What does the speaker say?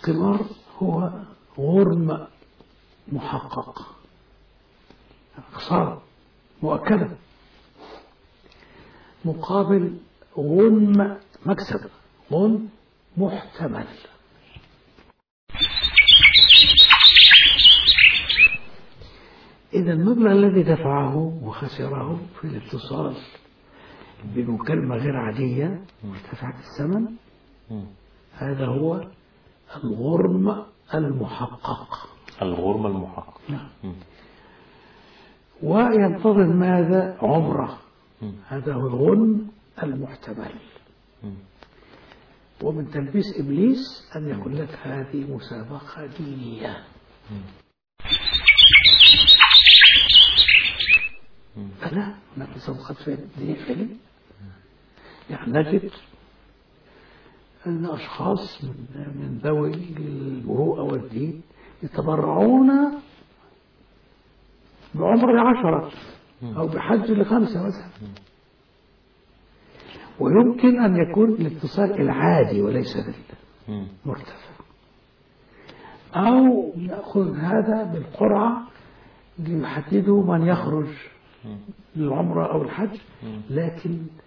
القمار هو غرم محقق، خسارة مؤكدة مقابل غنم مكسب، غنم محتمل. إذا المبلغ الذي دفعه وخسره في الاتصال بمكالمة غير عادية مرتفعة الثمن، هذا هو الغرم المحقق. الغرم المحقق. نعم. وينتظر ماذا؟ عمره. هذا هو الغنم المحتمل. ومن تلبيس إبليس أن يقول لك هذه مسابقة دينية. فلا، هناك مسابقات دينية. يعني نجد أن أشخاص من ذوي المروءة والدين يتبرعون بعمر 10 أو بحج 5 مثلا، ويمكن أن يكون الاتصال العادي وليس المرتفع، أو يأخذ هذا بالقرعة ليحددوا من يخرج للعمرة أو الحج، لكن